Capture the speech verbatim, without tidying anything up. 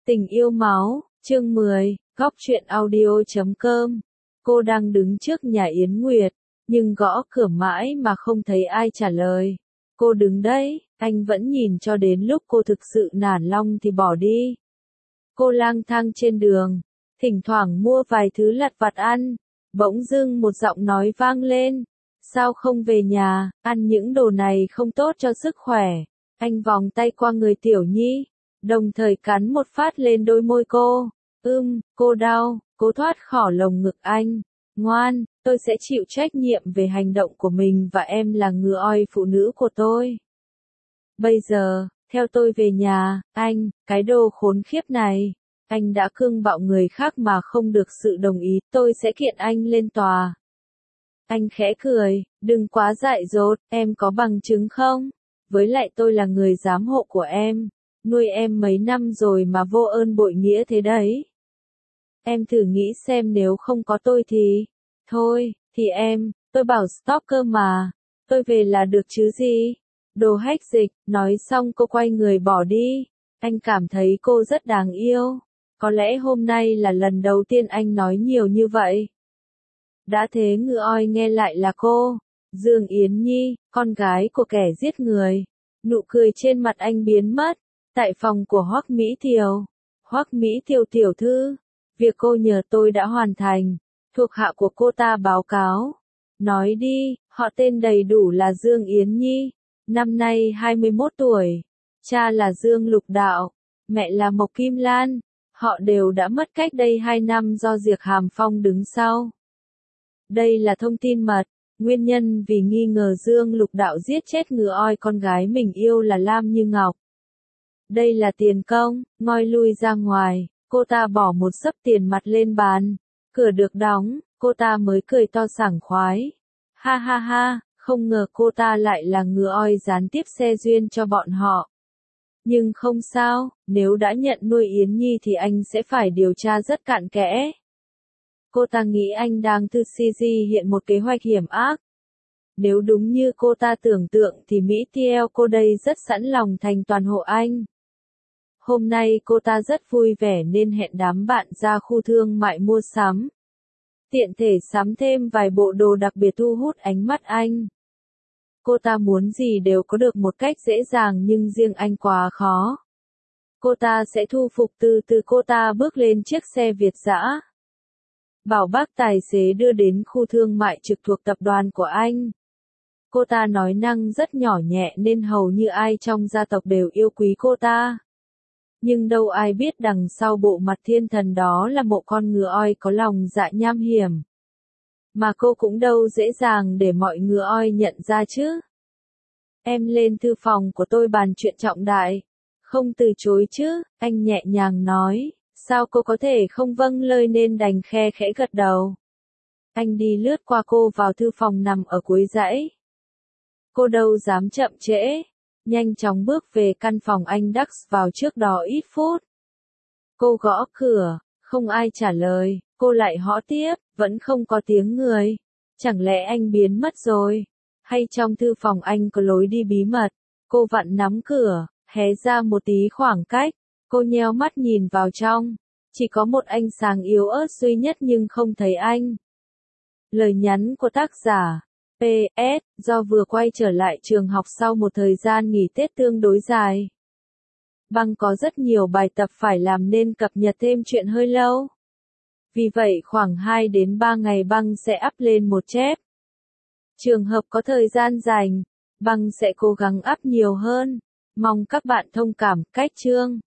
Tình yêu máu, chương mười, góc truyện audio chấm com. Cô đang đứng trước nhà Yến Nguyệt, nhưng gõ cửa mãi mà không thấy ai trả lời. Cô đứng đấy, anh vẫn nhìn cho đến lúc cô thực sự nản lòng thì bỏ đi. Cô lang thang trên đường, thỉnh thoảng mua vài thứ lặt vặt ăn. Bỗng dưng một giọng nói vang lên. Sao không về nhà, ăn những đồ này không tốt cho sức khỏe. Anh vòng tay qua người Tiểu Nhi, đồng thời cắn một phát lên đôi môi cô. Ưm, cô đau, cô thoát khỏi lồng ngực anh. Ngoan, tôi sẽ chịu trách nhiệm về hành động của mình và em là ngựa oi phụ nữ của tôi. Bây giờ, theo tôi về nhà, anh, cái đồ khốn khiếp này. Anh đã cương bạo người khác mà không được sự đồng ý, tôi sẽ kiện anh lên tòa. Anh khẽ cười, đừng quá dại dột, em có bằng chứng không? Với lại tôi là người giám hộ của em, nuôi em mấy năm rồi mà vô ơn bội nghĩa thế đấy. Em thử nghĩ xem nếu không có tôi thì, thôi, thì em, tôi bảo stalker mà, tôi về là được chứ gì? Đồ hách dịch, nói xong cô quay người bỏ đi. Anh cảm thấy cô rất đáng yêu. Có lẽ hôm nay là lần đầu tiên anh nói nhiều như vậy. Đã thế ngựa oi nghe lại là cô, Dương Yến Nhi, con gái của kẻ giết người. Nụ cười trên mặt anh biến mất. Tại phòng của Hoắc Mỹ Thiều. Hoắc Mỹ Thiều tiểu thư, việc cô nhờ tôi đã hoàn thành. Thuộc hạ của cô ta báo cáo. Nói đi, họ tên đầy đủ là Dương Yến Nhi, năm nay hai mươi mốt tuổi. Cha là Dương Lục Đạo, mẹ là Mộc Kim Lan. Họ đều đã mất cách đây hai năm do Diệp Hàm Phong đứng sau. Đây là thông tin mật. Nguyên nhân vì nghi ngờ Dương Lục Đạo giết chết ngựa oi con gái mình yêu là Lam Như Ngọc. Đây là tiền công, ngoi lui ra ngoài, cô ta bỏ một xấp tiền mặt lên bàn. Cửa được đóng, cô ta mới cười to sảng khoái. Ha ha ha, không ngờ cô ta lại là ngựa oi gián tiếp xe duyên cho bọn họ. Nhưng không sao, nếu đã nhận nuôi Yến Nhi thì anh sẽ phải điều tra rất cặn kẽ. Cô ta nghĩ anh đang thực si hiện một kế hoạch hiểm ác. Nếu đúng như cô ta tưởng tượng thì Mỹ Tiel cô đây rất sẵn lòng thành toàn hộ anh. Hôm nay cô ta rất vui vẻ nên hẹn đám bạn ra khu thương mại mua sắm. Tiện thể sắm thêm vài bộ đồ đặc biệt thu hút ánh mắt anh. Cô ta muốn gì đều có được một cách dễ dàng nhưng riêng anh quá khó. Cô ta sẽ thu phục từ từ cô ta bước lên chiếc xe Việt dã. Bảo bác tài xế đưa đến khu thương mại trực thuộc tập đoàn của anh. Cô ta nói năng rất nhỏ nhẹ nên hầu như ai trong gia tộc đều yêu quý cô ta. Nhưng đâu ai biết đằng sau bộ mặt thiên thần đó là một con ngựa oi có lòng dạ nham hiểm. Mà cô cũng đâu dễ dàng để mọi ngựa oi nhận ra chứ. Em lên thư phòng của tôi bàn chuyện trọng đại. Không từ chối chứ, anh nhẹ nhàng nói. Sao cô có thể không vâng lời nên đành khe khẽ gật đầu. Anh đi lướt qua cô vào thư phòng nằm ở cuối dãy. Cô đâu dám chậm trễ. Nhanh chóng bước về căn phòng anh Đắc vào trước đó ít phút. Cô gõ cửa, không ai trả lời, cô lại gõ tiếp, vẫn không có tiếng người. Chẳng lẽ anh biến mất rồi? Hay trong thư phòng anh có lối đi bí mật? Cô vặn nắm cửa, hé ra một tí khoảng cách. Cô nheo mắt nhìn vào trong. Chỉ có một ánh sáng yếu ớt duy nhất nhưng không thấy anh. Lời nhắn của tác giả. pê ét, do vừa quay trở lại trường học sau một thời gian nghỉ Tết tương đối dài. Băng có rất nhiều bài tập phải làm nên cập nhật thêm chuyện hơi lâu. Vì vậy khoảng hai đến ba ngày băng sẽ up lên một chép. Trường hợp có thời gian dành, băng sẽ cố gắng up nhiều hơn. Mong các bạn thông cảm. Cách chương